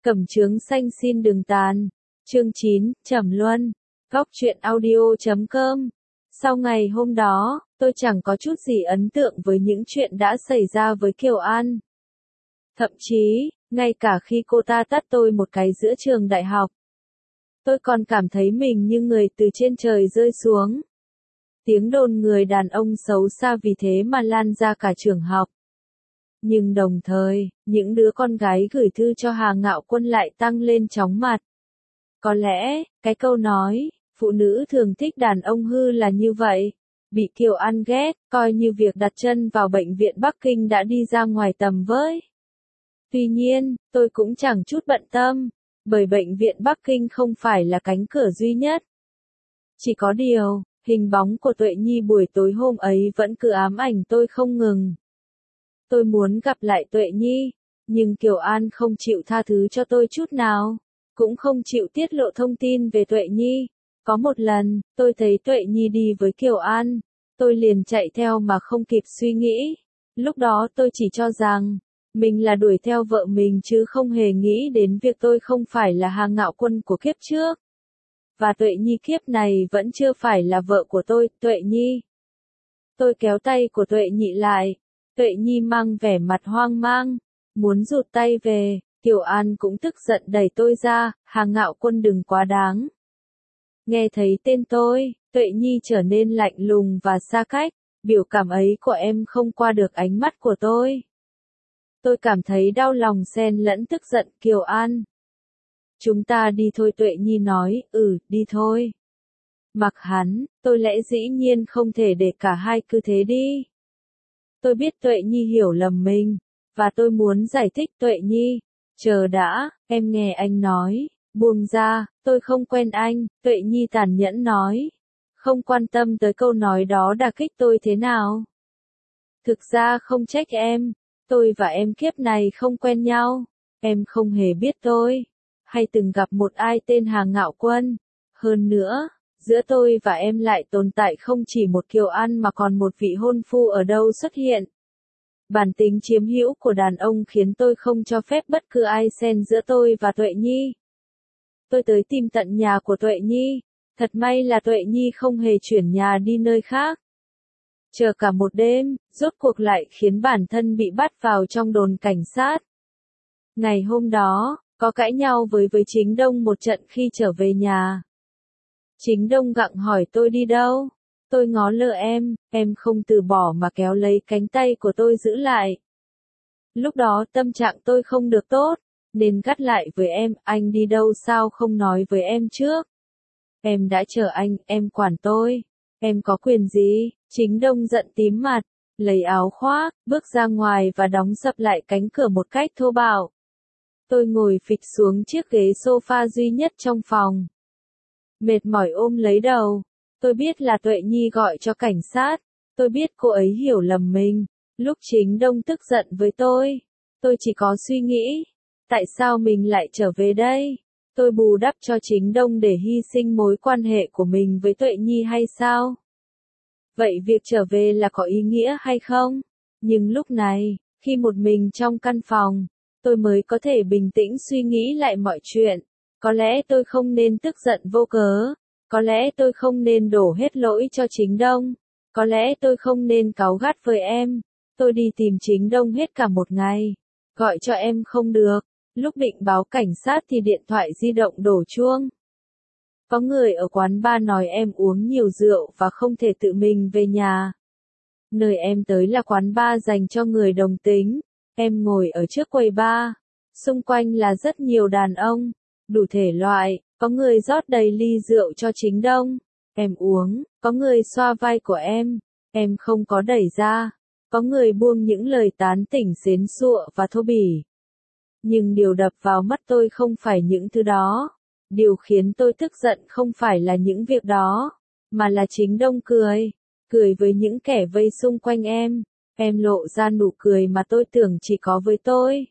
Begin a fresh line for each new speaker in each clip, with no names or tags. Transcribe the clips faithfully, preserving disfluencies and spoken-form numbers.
Cẩm chướng xanh xin đừng tàn. Chương chín, Trầm Luân. Góc truyện audio chấm com. Sau ngày hôm đó, tôi chẳng có chút gì ấn tượng với những chuyện đã xảy ra với Kiều An. Thậm chí, ngay cả khi cô ta tát tôi một cái giữa trường đại học, tôi còn cảm thấy mình như người từ trên trời rơi xuống. Tiếng đồn người đàn ông xấu xa vì thế mà lan ra cả trường học. Nhưng đồng thời, những đứa con gái gửi thư cho Hà Ngạo Quân lại tăng lên chóng mặt. Có lẽ, cái câu nói, phụ nữ thường thích đàn ông hư là như vậy. Bị Kiều An ghét, coi như việc đặt chân vào bệnh viện Bắc Kinh đã đi ra ngoài tầm với. Tuy nhiên, tôi cũng chẳng chút bận tâm, bởi bệnh viện Bắc Kinh không phải là cánh cửa duy nhất. Chỉ có điều, hình bóng của Tuệ Nhi buổi tối hôm ấy vẫn cứ ám ảnh tôi không ngừng. Tôi muốn gặp lại Tuệ Nhi, nhưng Kiều An không chịu tha thứ cho tôi chút nào, cũng không chịu tiết lộ thông tin về Tuệ Nhi. Có một lần, tôi thấy Tuệ Nhi đi với Kiều An, tôi liền chạy theo mà không kịp suy nghĩ. Lúc đó tôi chỉ cho rằng, mình là đuổi theo vợ mình chứ không hề nghĩ đến việc tôi không phải là Hà Ngạo Quân của kiếp trước. Và Tuệ Nhi kiếp này vẫn chưa phải là vợ của tôi, Tuệ Nhi. Tôi kéo tay của Tuệ Nhi lại. Tuệ Nhi mang vẻ mặt hoang mang, muốn rụt tay về. Kiều An cũng tức giận đẩy tôi ra, Hà Ngạo Quân đừng quá đáng. Nghe thấy tên tôi, Tuệ Nhi trở nên lạnh lùng và xa cách, biểu cảm ấy của em không qua được ánh mắt của tôi. Tôi cảm thấy đau lòng xen lẫn tức giận. Kiều An. Chúng ta đi thôi, Tuệ Nhi nói. Ừ, đi thôi. Mặc hắn, tôi lẽ dĩ nhiên không thể để cả hai cứ thế đi. Tôi biết Tuệ Nhi hiểu lầm mình, và tôi muốn giải thích. Tuệ Nhi, chờ đã, em nghe anh nói, buông ra, tôi không quen anh, Tuệ Nhi tàn nhẫn nói. Không quan tâm tới câu nói đó đả kích tôi thế nào. Thực ra không trách em, tôi và em kiếp này không quen nhau, em không hề biết tôi, hay từng gặp một ai tên Hà Ngạo Quân. Hơn nữa, giữa tôi và em lại tồn tại không chỉ một Kiều An mà còn một vị hôn phu ở đâu xuất hiện. Bản tính chiếm hữu của đàn ông khiến tôi không cho phép bất cứ ai xen giữa tôi và Tuệ Nhi. Tôi tới tìm tận nhà của Tuệ Nhi, thật may là Tuệ Nhi không hề chuyển nhà đi nơi khác. Chờ cả một đêm, rốt cuộc lại khiến bản thân bị bắt vào trong đồn cảnh sát. Ngày hôm đó, có cãi nhau với với Chính Đông một trận khi trở về nhà. Chính Đông gặng hỏi tôi đi đâu. Tôi ngó lơ em, em không từ bỏ mà kéo lấy cánh tay của tôi giữ lại. Lúc đó tâm trạng tôi không được tốt, nên gắt lại với em, anh đi đâu sao không nói với em trước. Em đã chờ anh, em quản tôi. Em có quyền gì? Chính Đông giận tím mặt, lấy áo khoác, bước ra ngoài và đóng sập lại cánh cửa một cách thô bạo. Tôi ngồi phịch xuống chiếc ghế sofa duy nhất trong phòng. Mệt mỏi ôm lấy đầu. Tôi biết là Tuệ Nhi gọi cho cảnh sát. Tôi biết cô ấy hiểu lầm mình. Lúc Chính Đông tức giận với tôi, tôi chỉ có suy nghĩ, tại sao mình lại trở về đây? Tôi bù đắp cho Chính Đông để hy sinh mối quan hệ của mình với Tuệ Nhi hay sao? Vậy việc trở về là có ý nghĩa hay không? Nhưng lúc này, khi một mình trong căn phòng, tôi mới có thể bình tĩnh suy nghĩ lại mọi chuyện. Có lẽ tôi không nên tức giận vô cớ. Có lẽ tôi không nên đổ hết lỗi cho Chính Đông. Có lẽ tôi không nên cáu gắt với em. Tôi đi tìm Chính Đông hết cả một ngày. Gọi cho em không được. Lúc định báo cảnh sát thì điện thoại di động đổ chuông. Có người ở quán bar nói em uống nhiều rượu và không thể tự mình về nhà. Nơi em tới là quán bar dành cho người đồng tính. Em ngồi ở trước quầy bar. Xung quanh là rất nhiều đàn ông, đủ thể loại. Có người rót đầy ly rượu cho Chính Đông. Em uống. Có người xoa vai của em. Em không có đẩy ra. Có người buông những lời tán tỉnh xến xụa và thô bỉ. Nhưng điều đập vào mắt tôi không phải những thứ đó. Điều khiến tôi tức giận không phải là những việc đó, mà là Chính Đông cười. Cười với những kẻ vây xung quanh em. Em lộ ra nụ cười mà tôi tưởng chỉ có với tôi.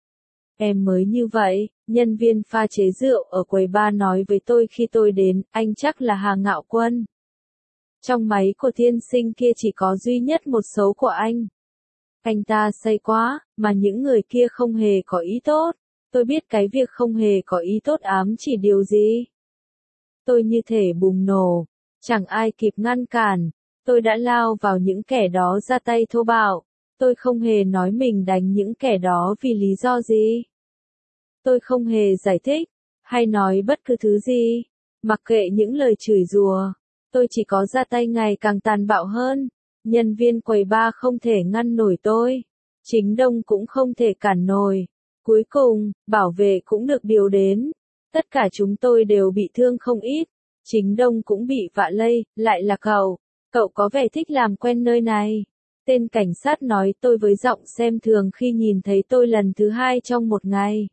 Em mới như vậy, nhân viên pha chế rượu ở quầy bar nói với tôi khi tôi đến, anh chắc là Hà Ngạo Quân. Trong máy của tiên sinh kia chỉ có duy nhất một số của anh. Anh ta say quá, mà những người kia không hề có ý tốt. Tôi biết cái việc không hề có ý tốt ám chỉ điều gì. Tôi như thể bùng nổ, chẳng ai kịp ngăn cản, tôi đã lao vào những kẻ đó ra tay thô bạo, tôi không hề nói mình đánh những kẻ đó vì lý do gì. Tôi không hề giải thích, hay nói bất cứ thứ gì, mặc kệ những lời chửi rủa, tôi chỉ có ra tay ngày càng tàn bạo hơn, nhân viên quầy bar không thể ngăn nổi tôi, chính đông cũng không thể cản nổi, cuối cùng, bảo vệ cũng được điều đến, tất cả chúng tôi đều bị thương không ít, chính đông cũng bị vạ lây, lại là cậu, cậu có vẻ thích làm quen nơi này. Tên cảnh sát nói tôi với giọng xem thường khi nhìn thấy tôi lần thứ hai trong một ngày.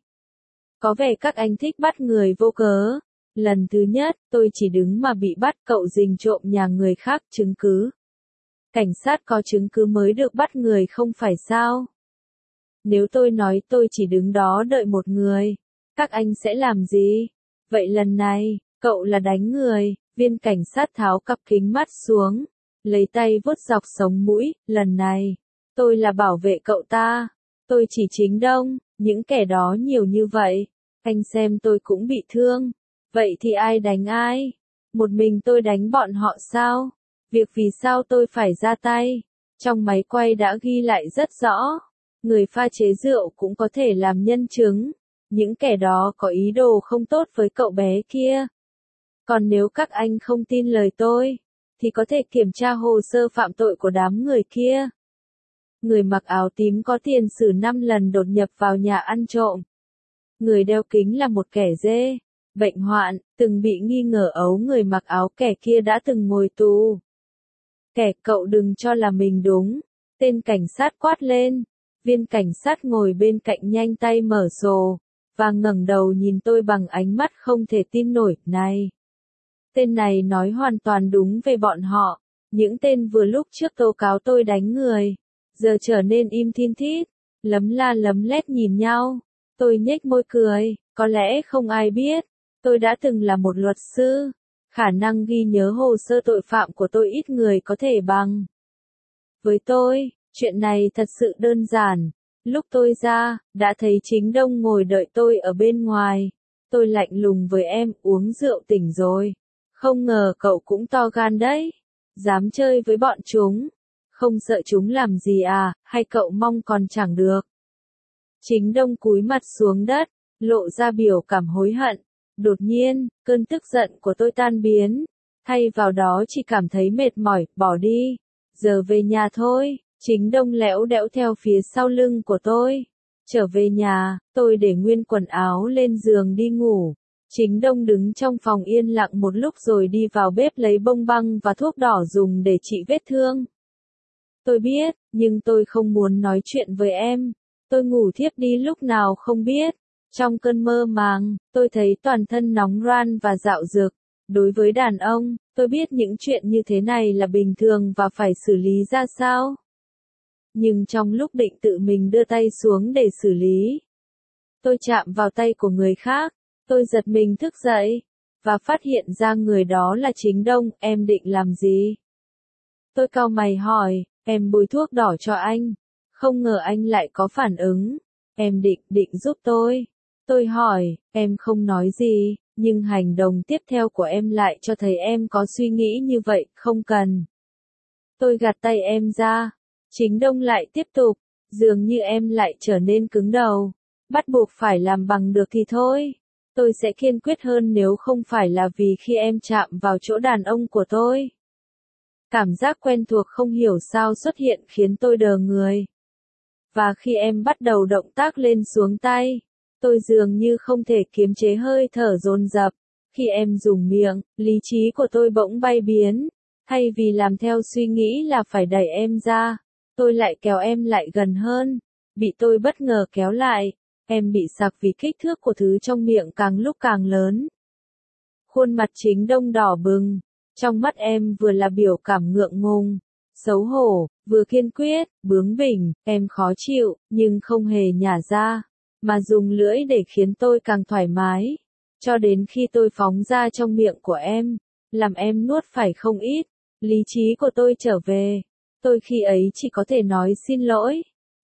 Có vẻ các anh thích bắt người vô cớ. Lần thứ nhất, tôi chỉ đứng mà bị bắt, cậu rình trộm nhà người khác, chứng cứ. Cảnh sát có chứng cứ mới được bắt người không phải sao? Nếu tôi nói tôi chỉ đứng đó đợi một người, các anh sẽ làm gì? Vậy lần này, cậu là đánh người, viên cảnh sát tháo cặp kính mắt xuống, lấy tay vuốt dọc sống mũi, lần này, tôi là bảo vệ cậu ta, tôi chỉ chính đông, những kẻ đó nhiều như vậy, anh xem tôi cũng bị thương, vậy thì ai đánh ai? Một mình tôi đánh bọn họ sao? Việc vì sao tôi phải ra tay? Trong máy quay đã ghi lại rất rõ, người pha chế rượu cũng có thể làm nhân chứng, những kẻ đó có ý đồ không tốt với cậu bé kia. Còn nếu các anh không tin lời tôi, thì có thể kiểm tra hồ sơ phạm tội của đám người kia. Người mặc áo tím có tiền sử năm lần đột nhập vào nhà ăn trộm. Người đeo kính là một kẻ dê, bệnh hoạn, từng bị nghi ngờ ấu người mặc áo kẻ kia đã từng ngồi tù. Kẻ cậu đừng cho là mình đúng, tên cảnh sát quát lên, viên cảnh sát ngồi bên cạnh nhanh tay mở sổ, và ngẩng đầu nhìn tôi bằng ánh mắt không thể tin nổi, này. Tên này nói hoàn toàn đúng về bọn họ, những tên vừa lúc trước tố cáo tôi đánh người, giờ trở nên im thin thít, lấm la lấm lét nhìn nhau, tôi nhếch môi cười, có lẽ không ai biết, tôi đã từng là một luật sư, khả năng ghi nhớ hồ sơ tội phạm của tôi ít người có thể bằng. Với tôi, chuyện này thật sự đơn giản, lúc tôi ra, đã thấy chính đông ngồi đợi tôi ở bên ngoài, tôi lạnh lùng với em, uống rượu tỉnh rồi. Không ngờ cậu cũng to gan đấy, dám chơi với bọn chúng, không sợ chúng làm gì à, hay cậu mong còn chẳng được. Chính đông cúi mặt xuống đất, lộ ra biểu cảm hối hận, đột nhiên, cơn tức giận của tôi tan biến, thay vào đó chỉ cảm thấy mệt mỏi, bỏ đi, giờ về nhà thôi, chính đông lẽo đẽo theo phía sau lưng của tôi. Trở về nhà, tôi để nguyên quần áo lên giường đi ngủ. Chính đông đứng trong phòng yên lặng một lúc rồi đi vào bếp lấy bông băng và thuốc đỏ dùng để trị vết thương. Tôi biết, nhưng tôi không muốn nói chuyện với em. Tôi ngủ thiếp đi lúc nào không biết. Trong cơn mơ màng, tôi thấy toàn thân nóng ran và dạo dực. Đối với đàn ông, tôi biết những chuyện như thế này là bình thường và phải xử lý ra sao. Nhưng trong lúc định tự mình đưa tay xuống để xử lý, tôi chạm vào tay của người khác. Tôi giật mình thức dậy, và phát hiện ra người đó là chính đông, em định làm gì? Tôi cau mày hỏi, em bôi thuốc đỏ cho anh. Không ngờ anh lại có phản ứng. Em định, định giúp tôi. Tôi hỏi, em không nói gì, nhưng hành động tiếp theo của em lại cho thấy em có suy nghĩ như vậy, không cần. Tôi gạt tay em ra. Chính đông lại tiếp tục, dường như em lại trở nên cứng đầu. Bắt buộc phải làm bằng được thì thôi. Tôi sẽ kiên quyết hơn nếu không phải là vì khi em chạm vào chỗ đàn ông của tôi. Cảm giác quen thuộc không hiểu sao xuất hiện khiến tôi đờ người. Và khi em bắt đầu động tác lên xuống tay, tôi dường như không thể kiềm chế hơi thở dồn dập. Khi em dùng miệng, lý trí của tôi bỗng bay biến. Thay vì làm theo suy nghĩ là phải đẩy em ra, tôi lại kéo em lại gần hơn. Bị tôi bất ngờ kéo lại. Em bị sặc vì kích thước của thứ trong miệng càng lúc càng lớn. Khuôn mặt chính đông đỏ bừng. Trong mắt em vừa là biểu cảm ngượng ngùng, xấu hổ, vừa kiên quyết, bướng bỉnh, em khó chịu, nhưng không hề nhả ra, mà dùng lưỡi để khiến tôi càng thoải mái. Cho đến khi tôi phóng ra trong miệng của em, làm em nuốt phải không ít, lý trí của tôi trở về. Tôi khi ấy chỉ có thể nói xin lỗi.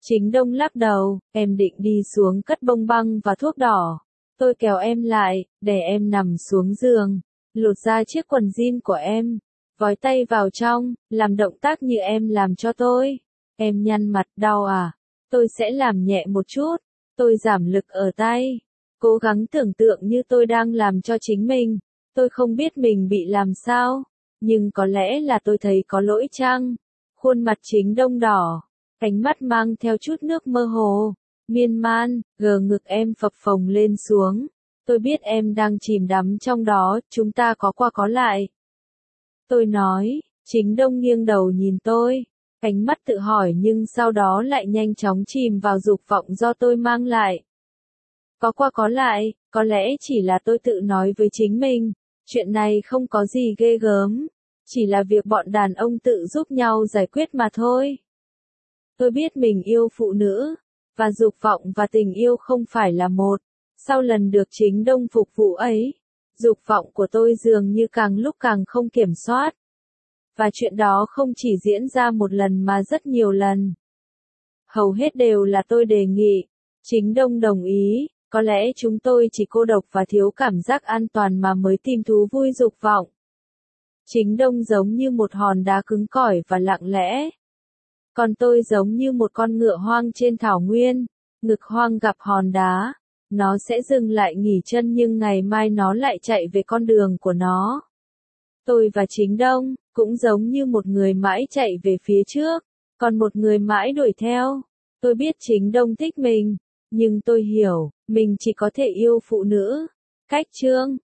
Chính Đông lắc đầu, em định đi xuống cất bông băng và thuốc đỏ. Tôi kéo em lại, để em nằm xuống giường, lột ra chiếc quần jean của em, vói tay vào trong, làm động tác như em làm cho tôi. Em nhăn mặt, đau à? Tôi sẽ làm nhẹ một chút. Tôi giảm lực ở tay, cố gắng tưởng tượng như tôi đang làm cho chính mình. Tôi không biết mình bị làm sao, nhưng có lẽ là tôi thấy có lỗi chăng? Khuôn mặt Chính Đông đỏ, cánh mắt mang theo chút nước mơ hồ, miên man, gờ ngực em phập phồng lên xuống. Tôi biết em đang chìm đắm trong đó, chúng ta có qua có lại. Tôi nói, Chính Đông nghiêng đầu nhìn tôi, cánh mắt tự hỏi nhưng sau đó lại nhanh chóng chìm vào dục vọng do tôi mang lại. Có qua có lại, có lẽ chỉ là tôi tự nói với chính mình, chuyện này không có gì ghê gớm, chỉ là việc bọn đàn ông tự giúp nhau giải quyết mà thôi. Tôi biết mình yêu phụ nữ, và dục vọng và tình yêu không phải là một. Sau lần được Chính Đông phục vụ ấy, dục vọng của tôi dường như càng lúc càng không kiểm soát. Và chuyện đó không chỉ diễn ra một lần mà rất nhiều lần. Hầu hết đều là tôi đề nghị. Chính Đông đồng ý, có lẽ chúng tôi chỉ cô độc và thiếu cảm giác an toàn mà mới tìm thú vui dục vọng. Chính Đông giống như một hòn đá cứng cỏi và lặng lẽ. Còn tôi giống như một con ngựa hoang trên thảo nguyên, ngực hoang gặp hòn đá. Nó sẽ dừng lại nghỉ chân nhưng ngày mai nó lại chạy về con đường của nó. Tôi và Chính Đông cũng giống như một người mãi chạy về phía trước, còn một người mãi đuổi theo. Tôi biết Chính Đông thích mình, nhưng tôi hiểu, mình chỉ có thể yêu phụ nữ. Cách chương